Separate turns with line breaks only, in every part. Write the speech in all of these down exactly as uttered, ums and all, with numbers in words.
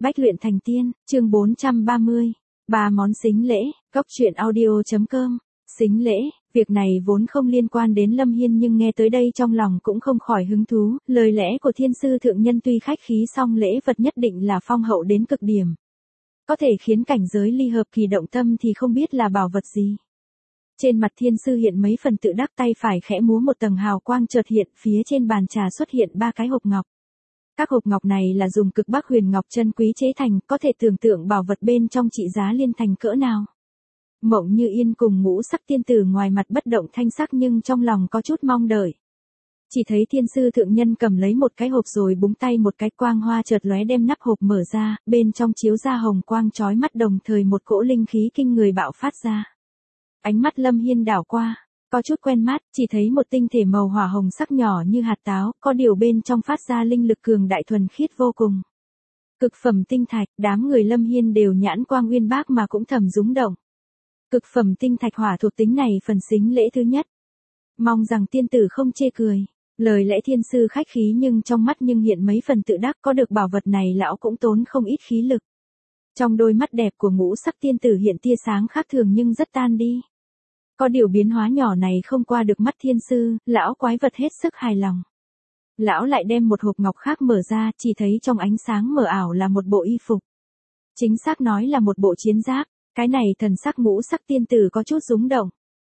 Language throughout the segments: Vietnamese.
Bách luyện thành tiên, chương bốn trăm ba mươi. Ba món sính lễ, góc truyện audio.com. Sính lễ, việc này vốn không liên quan đến Lâm Hiên nhưng nghe tới đây trong lòng cũng không khỏi hứng thú, lời lẽ của thiên sư thượng nhân tuy khách khí song lễ vật nhất định là phong hậu đến cực điểm. Có thể khiến cảnh giới ly hợp kỳ động tâm thì không biết là bảo vật gì. Trên mặt thiên sư hiện mấy phần tự đắc, tay phải khẽ múa một tầng hào quang chợt hiện, phía trên bàn trà xuất hiện ba cái hộp ngọc. Các hộp ngọc này là dùng cực bắc huyền ngọc chân quý chế thành, có thể tưởng tượng bảo vật bên trong trị giá liên thành cỡ nào. Mộng Như Yên cùng Ngũ Sắc tiên tử ngoài mặt bất động thanh sắc nhưng trong lòng có chút mong đợi. Chỉ thấy thiên sư thượng nhân cầm lấy một cái hộp rồi búng tay một cái, quang hoa chợt lóe đem nắp hộp mở ra, bên trong chiếu ra hồng quang chói mắt, đồng thời một cỗ linh khí kinh người bạo phát ra. Ánh mắt Lâm Hiên đảo qua, có chút quen mắt, chỉ thấy một tinh thể màu hỏa hồng sắc nhỏ như hạt táo, có điều bên trong phát ra linh lực cường đại thuần khiết vô cùng. Cực phẩm tinh thạch, đám người Lâm Hiên đều nhãn quang uyên bác mà cũng thầm rúng động. Cực phẩm tinh thạch hỏa thuộc tính này phần sính lễ thứ nhất. Mong rằng tiên tử không chê cười. Lời lẽ thiên sư khách khí nhưng trong mắt nhưng hiện mấy phần tự đắc, có được bảo vật này lão cũng tốn không ít khí lực. Trong đôi mắt đẹp của Ngũ Sắc tiên tử hiện tia sáng khác thường nhưng rất tan đi. Có điều biến hóa nhỏ này không qua được mắt thiên sư, lão quái vật hết sức hài lòng. Lão lại đem một hộp ngọc khác mở ra, chỉ thấy trong ánh sáng mờ ảo là một bộ y phục. Chính xác nói là một bộ chiến giáp, cái này thần sắc Ngũ Sắc tiên tử có chút rúng động.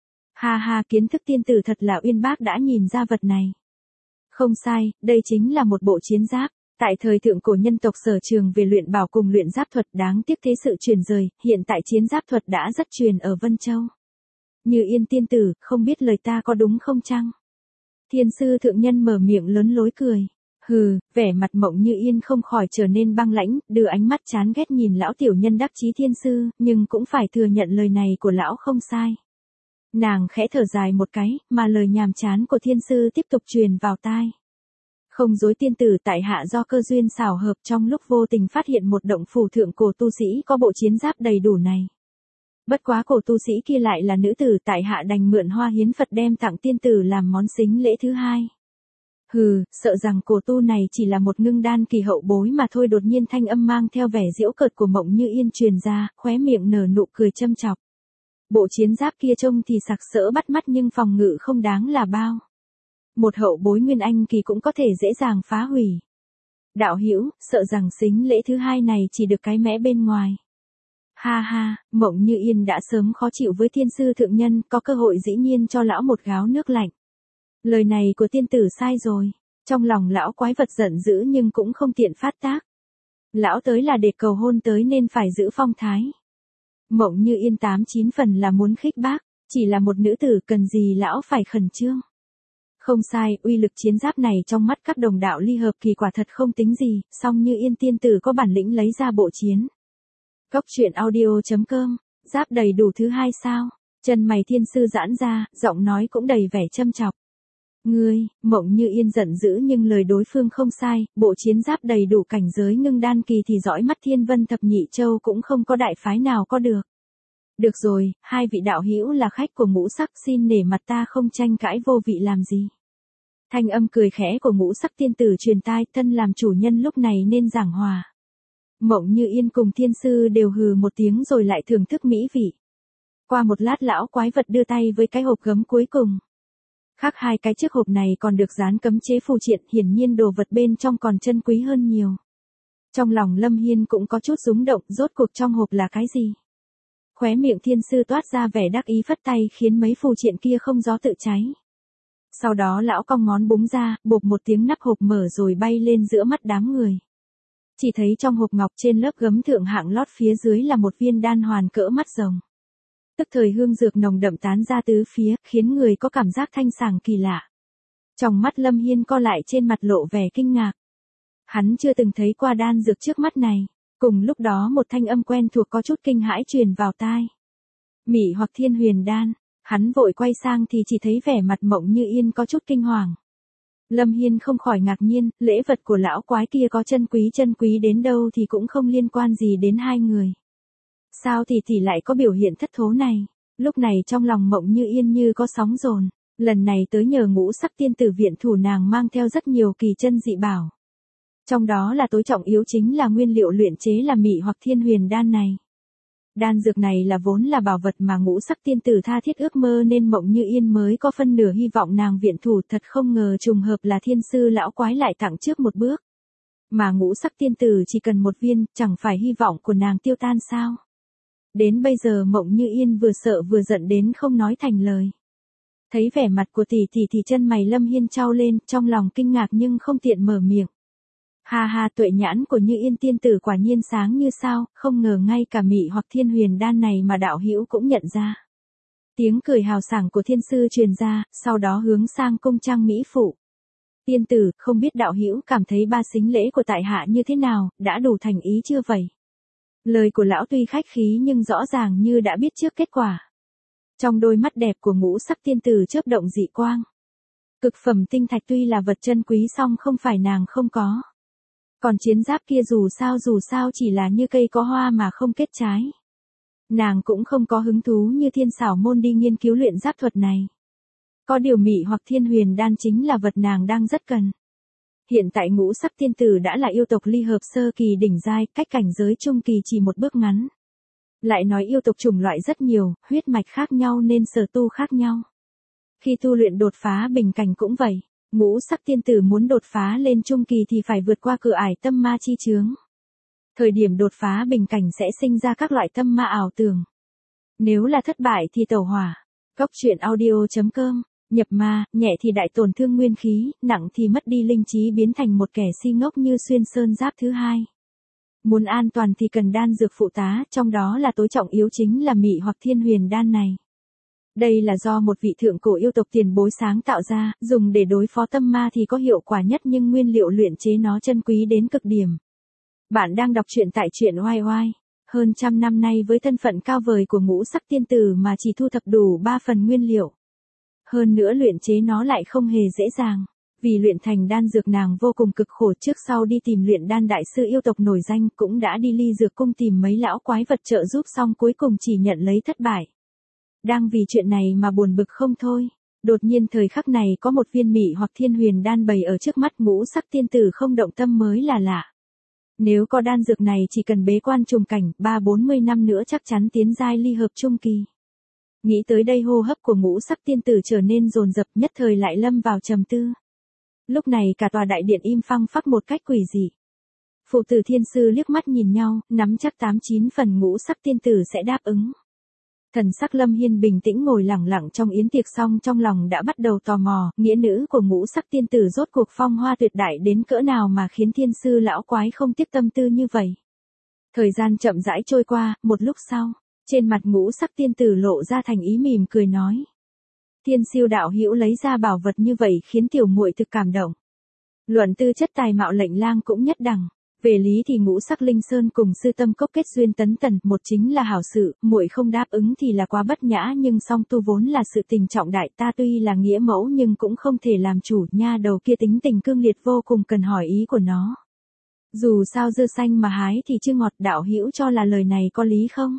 Ha ha, kiến thức tiên tử thật là uyên bác đã nhìn ra vật này. Không sai, đây chính là một bộ chiến giáp. Tại thời thượng cổ nhân tộc sở trường về luyện bảo cùng luyện giáp thuật, đáng tiếc thế sự truyền rời, hiện tại chiến giáp thuật đã rất truyền ở Vân Châu. Như Yên tiên tử, không biết lời ta có đúng không chăng? Thiên sư thượng nhân mở miệng lớn lối cười. Hừ, vẻ mặt Mộng Như Yên không khỏi trở nên băng lãnh, đưa ánh mắt chán ghét nhìn lão tiểu nhân đắc chí thiên sư, nhưng cũng phải thừa nhận lời này của lão không sai. Nàng khẽ thở dài một cái, mà lời nhàm chán của thiên sư tiếp tục truyền vào tai. Không dối tiên tử, tại hạ do cơ duyên xảo hợp trong lúc vô tình phát hiện một động phủ thượng cổ tu sĩ có bộ chiến giáp đầy đủ này. Bất quá cổ tu sĩ kia lại là nữ tử, tại hạ đành mượn hoa hiến Phật đem tặng tiên tử làm món sính lễ thứ hai. Hừ, sợ rằng cổ tu này chỉ là một ngưng đan kỳ hậu bối mà thôi. Đột nhiên thanh âm mang theo vẻ giễu cợt của Mộng Như Yên truyền ra, khóe miệng nở nụ cười châm chọc. Bộ chiến giáp kia trông thì sặc sỡ bắt mắt nhưng phòng ngự không đáng là bao. Một hậu bối nguyên anh kỳ cũng có thể dễ dàng phá hủy. Đạo hữu, sợ rằng sính lễ thứ hai này chỉ được cái mẽ bên ngoài. Ha ha, Mộng Như Yên đã sớm khó chịu với thiên sư thượng nhân, có cơ hội dĩ nhiên cho lão một gáo nước lạnh. Lời này của tiên tử sai rồi. Trong lòng lão quái vật giận dữ nhưng cũng không tiện phát tác. Lão tới là để cầu hôn tới nên phải giữ phong thái. Mộng Như Yên tám chín phần là muốn khích bác, chỉ là một nữ tử cần gì lão phải khẩn trương. Không sai, uy lực chiến giáp này trong mắt các đồng đạo ly hợp kỳ quả thật không tính gì, song Như Yên tiên tử có bản lĩnh lấy ra bộ chiến. Góc truyện audio.com, giáp đầy đủ thứ hai sao? Chân mày thiên sư giãn ra, giọng nói cũng đầy vẻ châm chọc. Ngươi, Mộng Như Yên giận dữ nhưng lời đối phương không sai, bộ chiến giáp đầy đủ cảnh giới ngưng đan kỳ thì dõi mắt thiên vân thập nhị châu cũng không có đại phái nào có được. Được rồi, hai vị đạo hữu là khách của Ngũ Sắc, xin nể mặt ta không tranh cãi vô vị làm gì. Thanh âm cười khẽ của Ngũ Sắc tiên tử truyền tai, thân làm chủ nhân lúc này nên giảng hòa. Mộng Như Yên cùng thiên sư đều hừ một tiếng rồi lại thưởng thức mỹ vị. Qua một lát lão quái vật đưa tay với cái hộp gấm cuối cùng. Khác hai cái chiếc hộp này còn được dán cấm chế phù triện, hiển nhiên đồ vật bên trong còn chân quý hơn nhiều. Trong lòng Lâm Hiên cũng có chút rúng động, rốt cuộc trong hộp là cái gì? Khóe miệng thiên sư toát ra vẻ đắc ý phất tay khiến mấy phù triện kia không gió tự cháy. Sau đó lão cong ngón búng ra, bộp một tiếng nắp hộp mở rồi bay lên giữa mắt đám người. Chỉ thấy trong hộp ngọc trên lớp gấm thượng hạng lót phía dưới là một viên đan hoàn cỡ mắt rồng. Tức thời hương dược nồng đậm tán ra tứ phía, khiến người có cảm giác thanh sảng kỳ lạ. Trong mắt Lâm Hiên co lại, trên mặt lộ vẻ kinh ngạc. Hắn chưa từng thấy qua đan dược trước mắt này. Cùng lúc đó một thanh âm quen thuộc có chút kinh hãi truyền vào tai. Mị hoặc thiên huyền đan. Hắn vội quay sang thì chỉ thấy vẻ mặt Mộng Như Yên có chút kinh hoàng. Lâm Hiên không khỏi ngạc nhiên, lễ vật của lão quái kia có chân quý chân quý đến đâu thì cũng không liên quan gì đến hai người. Sao thì thì lại có biểu hiện thất thố này? Lúc này trong lòng Mộng Như Yên như có sóng dồn, lần này tới nhờ Ngũ Sắc tiên tử viện thủ, nàng mang theo rất nhiều kỳ chân dị bảo. Trong đó là tối trọng yếu chính là nguyên liệu luyện chế là mị hoặc thiên huyền đan này. Đan dược này là vốn là bảo vật mà ngũ sắc tiên tử tha thiết ước mơ nên Mộng Như Yên mới có phân nửa hy vọng nàng viện thủ, thật không ngờ trùng hợp là thiên sư lão quái lại tặng trước một bước. Mà ngũ sắc tiên tử chỉ cần một viên, chẳng phải hy vọng của nàng tiêu tan sao? Đến bây giờ Mộng Như Yên vừa sợ vừa giận đến không nói thành lời. Thấy vẻ mặt của tỷ tỷ thì chân mày Lâm Hiên chau lên, trong lòng kinh ngạc nhưng không tiện mở miệng. Ha ha, tuệ nhãn của Như Yên tiên tử quả nhiên sáng như sao, không ngờ ngay cả mị hoặc thiên huyền đan này mà đạo hữu cũng nhận ra. Tiếng cười hào sảng của thiên sư truyền ra, sau đó hướng sang cung trang mỹ phụ. Tiên tử, không biết đạo hữu cảm thấy ba sính lễ của tại hạ như thế nào, đã đủ thành ý chưa vậy? Lời của lão tuy khách khí nhưng rõ ràng như đã biết trước kết quả. Trong đôi mắt đẹp của ngũ sắc tiên tử chớp động dị quang. Cực phẩm tinh thạch tuy là vật chân quý song không phải nàng không có. Còn chiến giáp kia dù sao dù sao chỉ là như cây có hoa mà không kết trái. Nàng cũng không có hứng thú như thiên xảo môn đi nghiên cứu luyện giáp thuật này. Có điều mị hoặc thiên huyền đan chính là vật nàng đang rất cần. Hiện tại ngũ sắc tiên tử đã là yêu tộc ly hợp sơ kỳ đỉnh giai, cách cảnh giới trung kỳ chỉ một bước ngắn. Lại nói yêu tộc chủng loại rất nhiều, huyết mạch khác nhau nên sở tu khác nhau. Khi tu luyện đột phá bình cảnh cũng vậy. Ngũ sắc tiên tử muốn đột phá lên trung kỳ thì phải vượt qua cửa ải tâm ma chi chướng. Thời điểm đột phá bình cảnh sẽ sinh ra các loại tâm ma ảo tưởng. Nếu là thất bại thì tẩu hỏa. Cốc truyện audio chấm com, nhập ma, nhẹ thì đại tổn thương nguyên khí, nặng thì mất đi linh trí biến thành một kẻ si ngốc như xuyên sơn giáp thứ hai. Muốn an toàn thì cần đan dược phụ tá, trong đó là tối trọng yếu chính là mị hoặc thiên huyền đan này. Đây là do một vị thượng cổ yêu tộc tiền bối sáng tạo ra, dùng để đối phó tâm ma thì có hiệu quả nhất nhưng nguyên liệu luyện chế nó chân quý đến cực điểm. Bạn đang đọc truyện tại truyện oai oai. Hơn trăm năm nay với thân phận cao vời của ngũ sắc tiên tử mà chỉ thu thập đủ ba phần nguyên liệu. Hơn nữa luyện chế nó lại không hề dễ dàng. Vì luyện thành đan dược nàng vô cùng cực khổ, trước sau đi tìm luyện đan đại sư yêu tộc nổi danh, cũng đã đi ly dược cung tìm mấy lão quái vật trợ giúp xong cuối cùng chỉ nhận lấy thất bại. Đang vì chuyện này mà buồn bực không thôi. Đột nhiên thời khắc này có một viên mị hoặc thiên huyền đan bày ở trước mắt, ngũ sắc tiên tử không động tâm mới là lạ. Nếu có đan dược này chỉ cần bế quan trùng cảnh, ba bốn mươi năm nữa chắc chắn tiến giai ly hợp trung kỳ. Nghĩ tới đây hô hấp của ngũ sắc tiên tử trở nên dồn dập, nhất thời lại lâm vào trầm tư. Lúc này cả tòa đại điện im phăng phắc một cách quỷ dị. Phụ tử thiên sư liếc mắt nhìn nhau, nắm chắc tám chín phần ngũ sắc tiên tử sẽ đáp ứng. Thần sắc Lâm Hiên bình tĩnh ngồi lẳng lặng trong yến tiệc, xong trong lòng đã bắt đầu tò mò, nghĩa nữ của ngũ sắc tiên tử rốt cuộc phong hoa tuyệt đại đến cỡ nào mà khiến thiên sư lão quái không tiếc tâm tư như vậy. Thời gian chậm rãi trôi qua, một lúc sau, trên mặt ngũ sắc tiên tử lộ ra thành ý mỉm cười nói. Thiên siêu đạo hữu lấy ra bảo vật như vậy khiến tiểu muội thực cảm động. Luận tư chất tài mạo lệnh lang cũng nhất đẳng. Về lý thì ngũ sắc linh sơn cùng sư tâm cốc kết duyên tấn tần, một chính là hảo sự, muội không đáp ứng thì là quá bất nhã, nhưng song tu vốn là sự tình trọng đại, ta tuy là nghĩa mẫu nhưng cũng không thể làm chủ, nha đầu kia tính tình cương liệt vô cùng, cần hỏi ý của nó. Dù sao dưa xanh mà hái thì chưa ngọt, đạo hữu cho là lời này có lý không?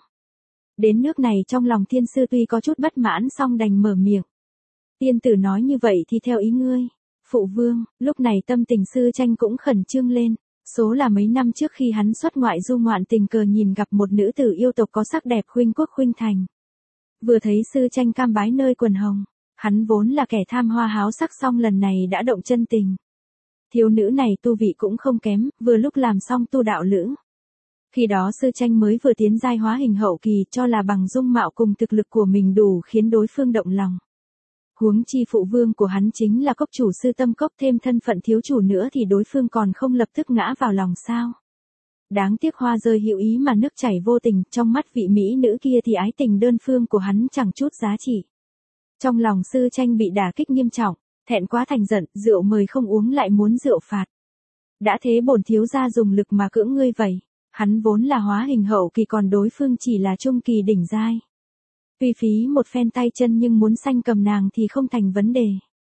Đến nước này trong lòng thiên sư tuy có chút bất mãn song đành mở miệng. Tiên tử nói như vậy thì theo ý ngươi. Phụ vương, lúc này tâm tình sư tranh cũng khẩn trương lên. Số là mấy năm trước khi hắn xuất ngoại du ngoạn tình cờ nhìn gặp một nữ tử yêu tộc có sắc đẹp khuynh quốc khuynh thành. Vừa thấy sư tranh cam bái nơi quần hồng, hắn vốn là kẻ tham hoa háo sắc song lần này đã động chân tình. Thiếu nữ này tu vị cũng không kém, vừa lúc làm xong tu đạo lữ. Khi đó sư tranh mới vừa tiến giai hóa hình hậu kỳ, cho là bằng dung mạo cùng thực lực của mình đủ khiến đối phương động lòng. Huống chi phụ vương của hắn chính là cốc chủ sư tâm cốc, thêm thân phận thiếu chủ nữa thì đối phương còn không lập tức ngã vào lòng sao. Đáng tiếc hoa rơi hữu ý mà nước chảy vô tình, trong mắt vị mỹ nữ kia thì ái tình đơn phương của hắn chẳng chút giá trị. Trong lòng sư tranh bị đả kích nghiêm trọng, thẹn quá thành giận, rượu mời không uống lại muốn rượu phạt. Đã thế bổn thiếu gia dùng lực mà cưỡng ngươi vậy, hắn vốn là hóa hình hậu kỳ còn đối phương chỉ là trung kỳ đỉnh giai. Vì phí một phen tay chân nhưng muốn sanh cầm nàng thì không thành vấn đề.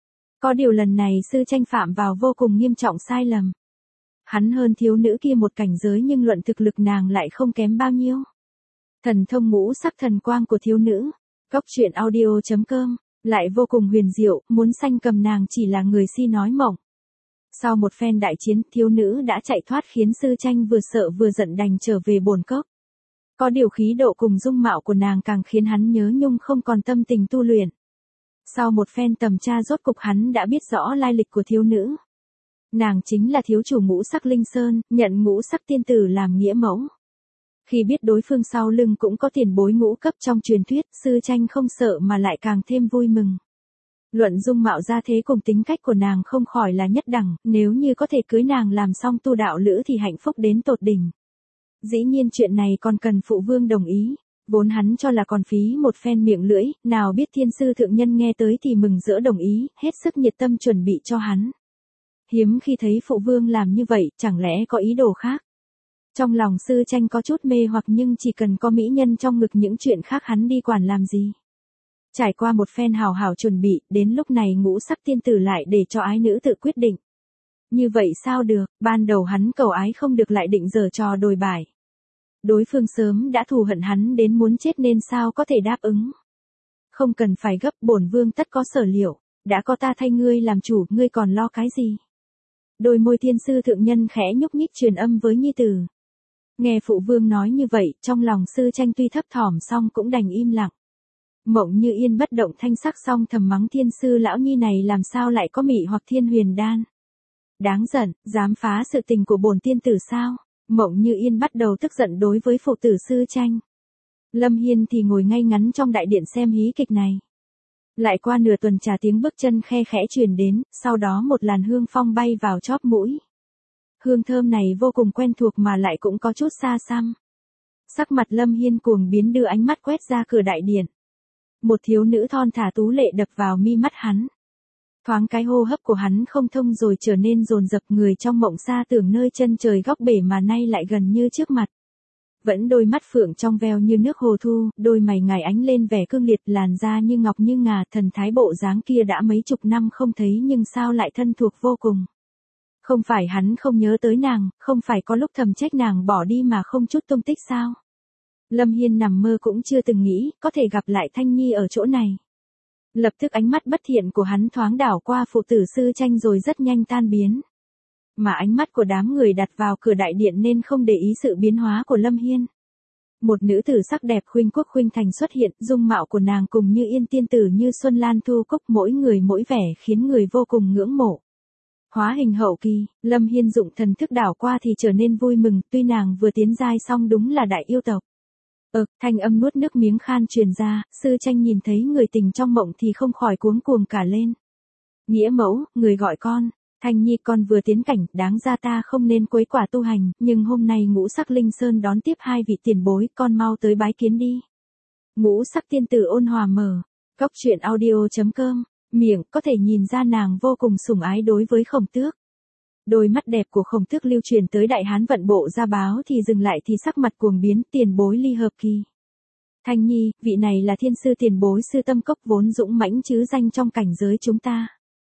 Có điều lần này sư tranh phạm vào vô cùng nghiêm trọng sai lầm. Hắn hơn thiếu nữ kia một cảnh giới nhưng luận thực lực nàng lại không kém bao nhiêu. Thần thông ngũ sắc thần quang của thiếu nữ, cốc truyện audio chấm com, lại vô cùng huyền diệu, muốn sanh cầm nàng chỉ là người si nói mộng. Sau một phen đại chiến, thiếu nữ đã chạy thoát khiến Sư Tranh vừa sợ vừa giận đành trở về bồn cốc. Có điều khí độ cùng dung mạo của nàng càng khiến hắn nhớ nhung không còn tâm tình tu luyện. Sau một phen tầm tra rốt cục hắn đã biết rõ lai lịch của thiếu nữ. Nàng chính là thiếu chủ Ngũ Sắc Linh Sơn, nhận Ngũ Sắc tiên tử làm nghĩa mẫu. Khi biết đối phương sau lưng cũng có tiền bối ngũ cấp trong truyền thuyết, Sư Tranh không sợ mà lại càng thêm vui mừng. Luận dung mạo gia thế cùng tính cách của nàng không khỏi là nhất đẳng, nếu như có thể cưới nàng làm xong tu đạo lữ thì hạnh phúc đến tột đỉnh. Dĩ nhiên chuyện này còn cần phụ vương đồng ý, vốn hắn cho là còn phí một phen miệng lưỡi, nào biết thiên sư thượng nhân nghe tới thì mừng rỡ đồng ý, hết sức nhiệt tâm chuẩn bị cho hắn. Hiếm khi thấy phụ vương làm như vậy, chẳng lẽ có ý đồ khác. Trong lòng Sư Tranh có chút mê hoặc nhưng chỉ cần có mỹ nhân trong ngực những chuyện khác hắn đi quản làm gì. Trải qua một phen hào hào chuẩn bị, đến lúc này Ngũ Sắc tiên tử lại để cho ái nữ tự quyết định. Như vậy sao được, ban đầu hắn cầu ái không được lại định giở trò đồi bại. Đối phương sớm đã thù hận hắn đến muốn chết nên sao có thể đáp ứng. Không cần phải gấp, bổn vương tất có sở liệu, đã có ta thay ngươi làm chủ, ngươi còn lo cái gì. Đôi môi thiên sư thượng nhân khẽ nhúc nhích truyền âm với nhi tử. Nghe phụ vương nói như vậy, trong lòng Sư Tranh tuy thấp thỏm song cũng đành im lặng. Mộng Như Yên bất động thanh sắc song thầm mắng thiên sư lão nhi này làm sao lại có mị hoặc thiên huyền đan. Đáng giận, dám phá sự tình của bổn tiên tử sao? Mộng Như Yên bắt đầu tức giận đối với phụ tử Sư Tranh. Lâm Hiên thì ngồi ngay ngắn trong đại điện xem hí kịch này. Lại qua nửa tuần trà tiếng bước chân khe khẽ truyền đến, sau đó một làn hương phong bay vào chóp mũi. Hương thơm này vô cùng quen thuộc mà lại cũng có chút xa xăm. Sắc mặt Lâm Hiên cuồng biến đưa ánh mắt quét ra cửa đại điện. Một thiếu nữ thon thả tú lệ đập vào mi mắt hắn. Thoáng cái hô hấp của hắn không thông rồi trở nên dồn dập, người trong mộng xa tưởng nơi chân trời góc bể mà nay lại gần như trước mặt. Vẫn đôi mắt phượng trong veo như nước hồ thu, đôi mày ngài ánh lên vẻ cương liệt, làn da như ngọc như ngà, thần thái bộ dáng kia đã mấy chục năm không thấy nhưng sao lại thân thuộc vô cùng. Không phải hắn không nhớ tới nàng, không phải có lúc thầm trách nàng bỏ đi mà không chút tung tích sao. Lâm Hiên nằm mơ cũng chưa từng nghĩ có thể gặp lại Thanh Nhi ở chỗ này. Lập tức ánh mắt bất thiện của hắn thoáng đảo qua phụ tử Sư Tranh rồi rất nhanh tan biến. Mà ánh mắt của đám người đặt vào cửa đại điện nên không để ý sự biến hóa của Lâm Hiên. Một nữ tử sắc đẹp khuynh quốc khuynh thành xuất hiện, dung mạo của nàng cùng Như Yên tiên tử như xuân lan thu cúc, mỗi người mỗi vẻ khiến người vô cùng ngưỡng mộ. Hóa hình hậu kỳ, Lâm Hiên dụng thần thức đảo qua thì trở nên vui mừng, tuy nàng vừa tiến giai xong đúng là đại yêu tộc. Ờ, thanh âm nuốt nước miếng khan truyền ra, Sư Tranh nhìn thấy người tình trong mộng thì không khỏi cuống cuồng cả lên. Nghĩa mẫu, người gọi con, Thanh Nhi con vừa tiến cảnh, đáng ra ta không nên quấy quả tu hành, nhưng hôm nay Ngũ Sắc Linh Sơn đón tiếp hai vị tiền bối, con mau tới bái kiến đi. Ngũ Sắc tiên tử ôn hòa mở, cốc truyện audio chấm com, miệng có thể nhìn ra nàng vô cùng sủng ái đối với Khổng Tước. Đôi mắt đẹp của Khổng Tước lưu truyền tới đại hán vận bộ ra báo thì dừng lại thì sắc mặt cuồng biến, tiền bối ly hợp kỳ. Thanh Nhi, vị này là thiên sư tiền bối Sư Tâm Cốc vốn dũng mãnh chứ danh trong cảnh giới chúng ta.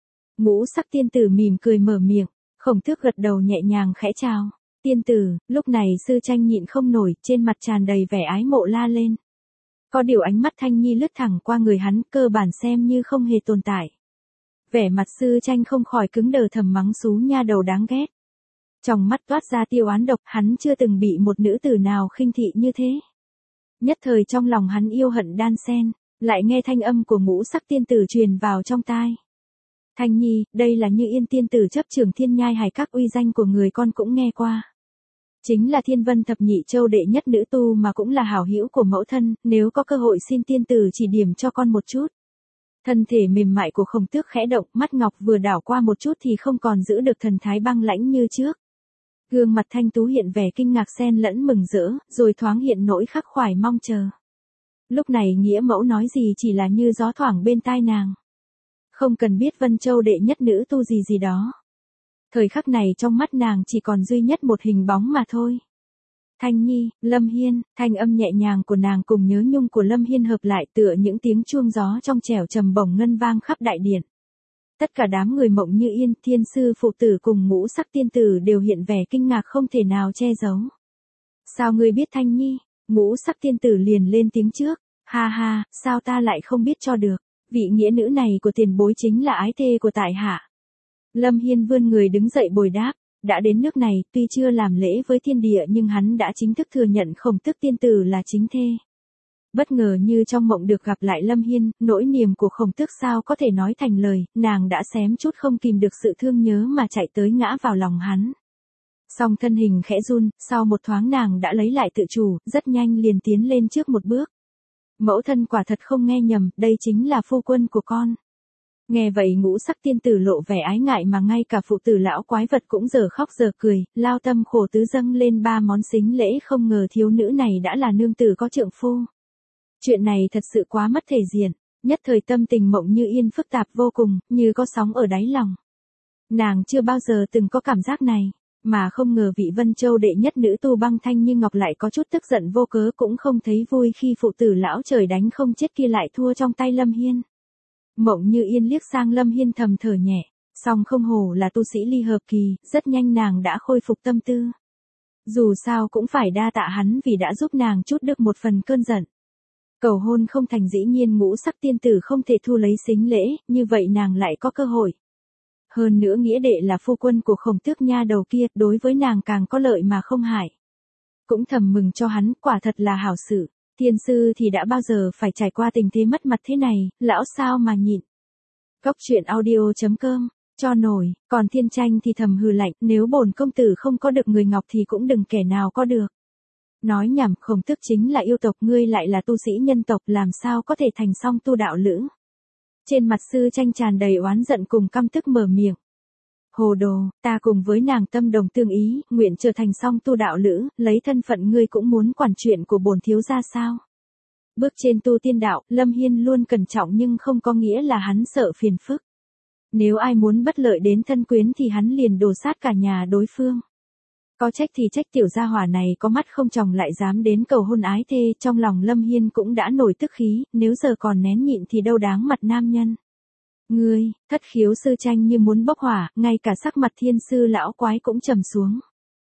Ngũ Sắc tiên tử mỉm cười mở miệng, Khổng Tước gật đầu nhẹ nhàng khẽ chào. Tiên tử, lúc này Sư Tranh nhịn không nổi, trên mặt tràn đầy vẻ ái mộ la lên. Có điều ánh mắt Thanh Nhi lướt thẳng qua người hắn, cơ bản xem như không hề tồn tại. Vẻ mặt Sư Tranh không khỏi cứng đờ thầm mắng xú nha đầu đáng ghét. Trong mắt toát ra tiêu oán độc, hắn chưa từng bị một nữ tử nào khinh thị như thế. Nhất thời trong lòng hắn yêu hận đan xen, lại nghe thanh âm của Ngũ Sắc tiên tử truyền vào trong tai. Thanh Nhi, đây là Như Yên tiên tử chấp trưởng Thiên Nhai Hải Các, uy danh của người con cũng nghe qua. Chính là Thiên Vân Thập Nhị Châu đệ nhất nữ tu mà cũng là hảo hữu của mẫu thân, nếu có cơ hội xin tiên tử chỉ điểm cho con một chút. Thân thể mềm mại của Khổng Tước khẽ động, mắt ngọc vừa đảo qua một chút thì không còn giữ được thần thái băng lãnh như trước. Gương mặt thanh tú hiện vẻ kinh ngạc xen lẫn mừng rỡ, rồi thoáng hiện nỗi khắc khoải mong chờ. Lúc này nghĩa mẫu nói gì chỉ là như gió thoảng bên tai nàng. Không cần biết Vân Châu đệ nhất nữ tu gì gì đó. Thời khắc này trong mắt nàng chỉ còn duy nhất một hình bóng mà thôi. Thanh Nhi, Lâm Hiên, thanh âm nhẹ nhàng của nàng cùng nhớ nhung của Lâm Hiên hợp lại tựa những tiếng chuông gió trong trẻo trầm bổng ngân vang khắp đại điện. Tất cả đám người Mộng Như Yên, thiên sư phụ tử cùng Ngũ Sắc tiên tử đều hiện vẻ kinh ngạc không thể nào che giấu. Sao ngươi biết Thanh Nhi? Ngũ Sắc tiên tử liền lên tiếng trước. Ha ha, sao ta lại không biết cho được. Vị nghĩa nữ này của tiền bối chính là ái thê của tại hạ. Lâm Hiên vươn người đứng dậy bồi đáp, đã đến nước này, tuy chưa làm lễ với thiên địa nhưng hắn đã chính thức thừa nhận Khổng Tước tiên tử là chính thê. Bất ngờ như trong mộng được gặp lại Lâm Hiên, nỗi niềm của Khổng Tước sao có thể nói thành lời, nàng đã xém chút không kìm được sự thương nhớ mà chạy tới ngã vào lòng hắn. Song thân hình khẽ run, sau một thoáng nàng đã lấy lại tự chủ, rất nhanh liền tiến lên trước một bước. Mẫu thân quả thật không nghe nhầm, đây chính là phu quân của con. Nghe vậy ngũ sắc tiên tử lộ vẻ ái ngại mà ngay cả phụ tử lão quái vật cũng giờ khóc giờ cười, lao tâm khổ tứ dâng lên ba món sính lễ, không ngờ thiếu nữ này đã là nương tử có trượng phu. Chuyện này thật sự quá mất thể diện, nhất thời tâm tình Mộng Như Yên phức tạp vô cùng, như có sóng ở đáy lòng. Nàng chưa bao giờ từng có cảm giác này, mà không ngờ vị Vân Châu đệ nhất nữ tu băng thanh như ngọc lại có chút tức giận vô cớ, cũng không thấy vui khi phụ tử lão trời đánh không chết kia lại thua trong tay Lâm Hiên. Mộng Như Yên liếc sang Lâm Hiên thầm thở nhẹ, song không hổ là tu sĩ ly hợp kỳ, rất nhanh nàng đã khôi phục tâm tư. Dù sao cũng phải đa tạ hắn vì đã giúp nàng chút được một phần cơn giận. Cầu hôn không thành dĩ nhiên ngũ sắc tiên tử không thể thu lấy sính lễ, như vậy nàng lại có cơ hội. Hơn nữa nghĩa đệ là phu quân của Khổng Tước nha đầu kia, đối với nàng càng có lợi mà không hại. Cũng thầm mừng cho hắn, quả thật là hảo sự. Thiên sư thì đã bao giờ phải trải qua tình thế mất mặt thế này, lão sao mà nhịn. Góc truyện audio chấm com, cho nổi, còn Thiên Tranh thì thầm hừ lạnh, nếu bổn công tử không có được người ngọc thì cũng đừng kẻ nào có được. Nói nhảm, Khổng Tước chính là yêu tộc, ngươi lại là tu sĩ nhân tộc, làm sao có thể thành song tu đạo lữ. Trên mặt Sư Tranh tràn đầy oán giận cùng căm tức mở miệng. Hồ đồ, ta cùng với nàng tâm đồng tương ý, nguyện trở thành song tu đạo lữ, lấy thân phận ngươi cũng muốn quản chuyện của bổn thiếu gia sao? Bước trên tu tiên đạo, Lâm Hiên luôn cẩn trọng nhưng không có nghĩa là hắn sợ phiền phức. Nếu ai muốn bất lợi đến thân quyến thì hắn liền đổ sát cả nhà đối phương. Có trách thì trách tiểu gia hỏa này có mắt không tròng lại dám đến cầu hôn ái thê, trong lòng Lâm Hiên cũng đã nổi tức khí, nếu giờ còn nén nhịn thì đâu đáng mặt nam nhân. Ngươi, Thất Khiếu Sư Tranh như muốn bốc hỏa, ngay cả sắc mặt thiên sư lão quái cũng trầm xuống.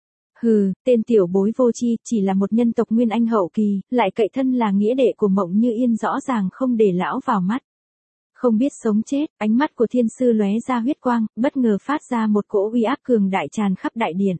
Hừ, tên tiểu bối vô tri, chỉ là một nhân tộc nguyên anh hậu kỳ, lại cậy thân là nghĩa đệ của Mộng Như Yên, rõ ràng không để lão vào mắt. Không biết sống chết, ánh mắt của thiên sư lóe ra huyết quang, bất ngờ phát ra một cỗ uy áp cường đại tràn khắp đại điện.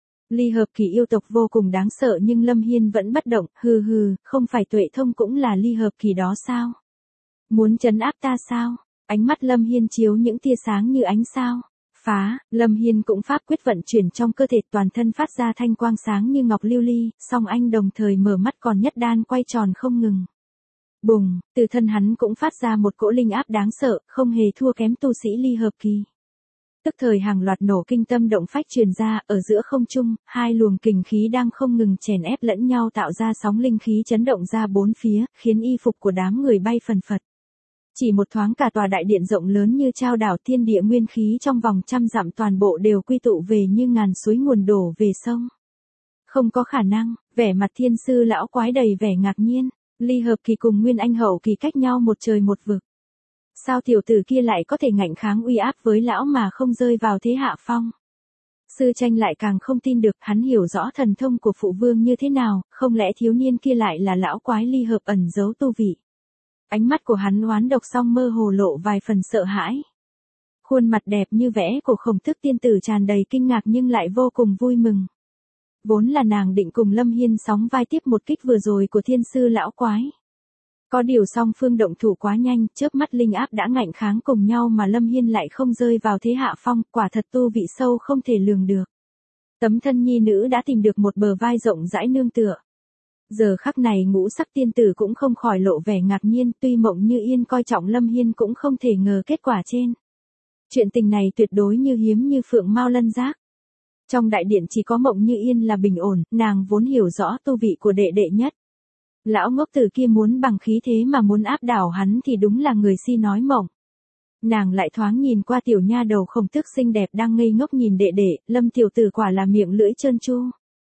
Ly hợp kỳ yêu tộc vô cùng đáng sợ nhưng Lâm Hiên vẫn bất động, hừ hừ, không phải Tuệ Thông cũng là ly hợp kỳ đó sao? Muốn trấn áp ta sao? Ánh mắt Lâm Hiên chiếu những tia sáng như ánh sao. Phá, Lâm Hiên cũng pháp quyết vận chuyển trong cơ thể, toàn thân phát ra thanh quang sáng như ngọc lưu ly, song anh đồng thời mở mắt còn nhất đan quay tròn không ngừng. Bùng, từ thân hắn cũng phát ra một cỗ linh áp đáng sợ, không hề thua kém tu sĩ ly hợp kỳ. Tức thời hàng loạt nổ kinh tâm động phách truyền ra, ở giữa không trung, hai luồng kình khí đang không ngừng chèn ép lẫn nhau tạo ra sóng linh khí chấn động ra bốn phía, khiến y phục của đám người bay phần phật. Chỉ một thoáng cả tòa đại điện rộng lớn như trao đảo, thiên địa nguyên khí trong vòng trăm dặm toàn bộ đều quy tụ về như ngàn suối nguồn đổ về sông. Không có khả năng, vẻ mặt thiên sư lão quái đầy vẻ ngạc nhiên, ly hợp kỳ cùng nguyên anh hậu kỳ cách nhau một trời một vực. Sao tiểu tử kia lại có thể ngạnh kháng uy áp với lão mà không rơi vào thế hạ phong? Sư Tranh lại càng không tin được, hắn hiểu rõ thần thông của phụ vương như thế nào, không lẽ thiếu niên kia lại là lão quái ly hợp ẩn giấu tu vị. Ánh mắt của hắn oán độc song mơ hồ lộ vài phần sợ hãi. Khuôn mặt đẹp như vẽ của Khổng Tước tiên tử tràn đầy kinh ngạc nhưng lại vô cùng vui mừng. Vốn là nàng định cùng Lâm Hiên sóng vai tiếp một kích vừa rồi của thiên sư lão quái. Có điều song phương động thủ quá nhanh, chớp mắt linh áp đã ngạnh kháng cùng nhau mà Lâm Hiên lại không rơi vào thế hạ phong, quả thật tu vị sâu không thể lường được. Tấm thân nhi nữ đã tìm được một bờ vai rộng rãi nương tựa. Giờ khắc này ngũ sắc tiên tử cũng không khỏi lộ vẻ ngạc nhiên, tuy Mộng Như Yên coi trọng Lâm Hiên cũng không thể ngờ kết quả trên. Chuyện tình này tuyệt đối như hiếm như phượng mao lân giác. Trong đại điện chỉ có Mộng Như Yên là bình ổn, nàng vốn hiểu rõ tu vị của đệ đệ nhất. Lão ngốc tử kia muốn bằng khí thế mà muốn áp đảo hắn thì đúng là người si nói mộng. Nàng lại thoáng nhìn qua tiểu nha đầu Khổng Tước xinh đẹp đang ngây ngốc nhìn đệ đệ, Lâm tiểu tử quả là miệng lưỡi trơn tru.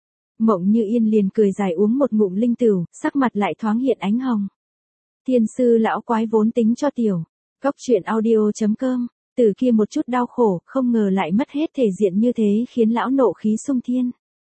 Mộng Như Yên liền cười dài uống một ngụm linh tửu, sắc mặt lại thoáng hiện ánh hồng. Thiên sư lão quái vốn tính cho tiểu. Góc truyện audio chấm com, từ kia một chút đau khổ, không ngờ lại mất hết thể diện như thế khiến lão nộ khí sung thiên.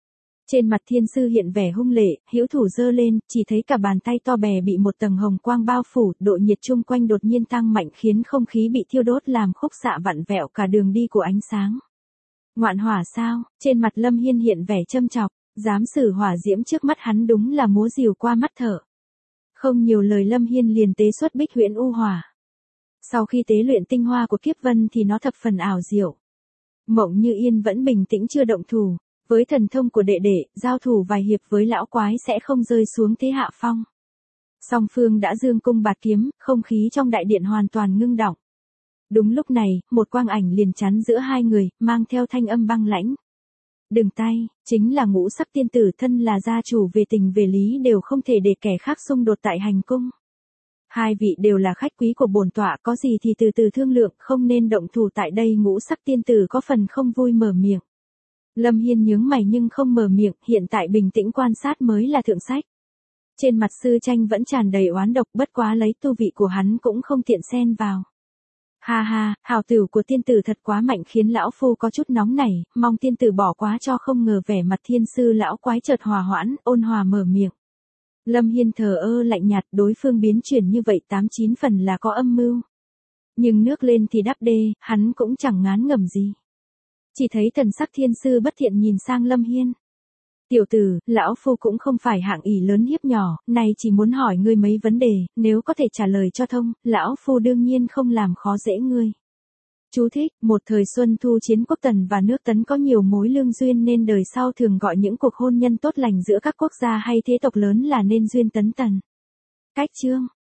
Trên mặt thiên sư hiện vẻ hung lệ, hữu thủ giơ lên, chỉ thấy cả bàn tay to bè bị một tầng hồng quang bao phủ, độ nhiệt chung quanh đột nhiên tăng mạnh khiến không khí bị thiêu đốt làm khúc xạ vặn vẹo cả đường đi của ánh sáng. Ngoạn hỏa sao? Trên mặt Lâm Hiên hiện vẻ châm chọc, dám sử hỏa diễm trước mắt hắn đúng là múa rìu qua mắt thợ. Không nhiều lời Lâm Hiên liền tế xuất Bích Huyễn U Hỏa. Sau khi tế luyện tinh hoa của kiếp vân thì nó thập phần ảo diệu. Mộng Như Yên vẫn bình tĩnh chưa động thủ, với thần thông của đệ đệ, giao thủ vài hiệp với lão quái sẽ không rơi xuống thế hạ phong. Song phương đã dương cung bạt kiếm, không khí trong đại điện hoàn toàn ngưng đọng. Đúng lúc này, một quang ảnh liền chắn giữa hai người, mang theo thanh âm băng lãnh. Đừng tay, chính là Ngũ Sắc Tiên Tử, thân là gia chủ về tình về lý đều không thể để kẻ khác xung đột tại hành cung. Hai vị đều là khách quý của bổn tọa, có gì thì từ từ thương lượng, không nên động thủ tại đây. Ngũ Sắc Tiên Tử có phần không vui mở miệng. Lâm Hiên nhướng mày nhưng không mở miệng, hiện tại bình tĩnh quan sát mới là thượng sách. Trên mặt sư tranh vẫn tràn đầy oán độc, bất quá lấy tu vị của hắn cũng không tiện xen vào. Ha ha, hào tử của tiên tử thật quá mạnh khiến lão phu có chút nóng nảy, mong tiên tử bỏ quá cho. Không ngờ vẻ mặt thiên sư lão quái chợt hòa hoãn, ôn hòa mở miệng. Lâm Hiên thờ ơ lạnh nhạt, đối phương biến chuyển như vậy tám chín phần là có âm mưu. Nhưng nước lên thì đắp đê, hắn cũng chẳng ngán ngẩm gì. Chỉ thấy thần sắc thiên sư bất thiện nhìn sang Lâm Hiên. Tiểu tử, lão phu cũng không phải hạng ỷ lớn hiếp nhỏ, này chỉ muốn hỏi ngươi mấy vấn đề, nếu có thể trả lời cho thông, lão phu đương nhiên không làm khó dễ ngươi. Chú thích, một thời xuân thu chiến quốc Tần và nước Tấn có nhiều mối lương duyên nên đời sau thường gọi những cuộc hôn nhân tốt lành giữa các quốc gia hay thế tộc lớn là nên duyên tấn tần. Cách chương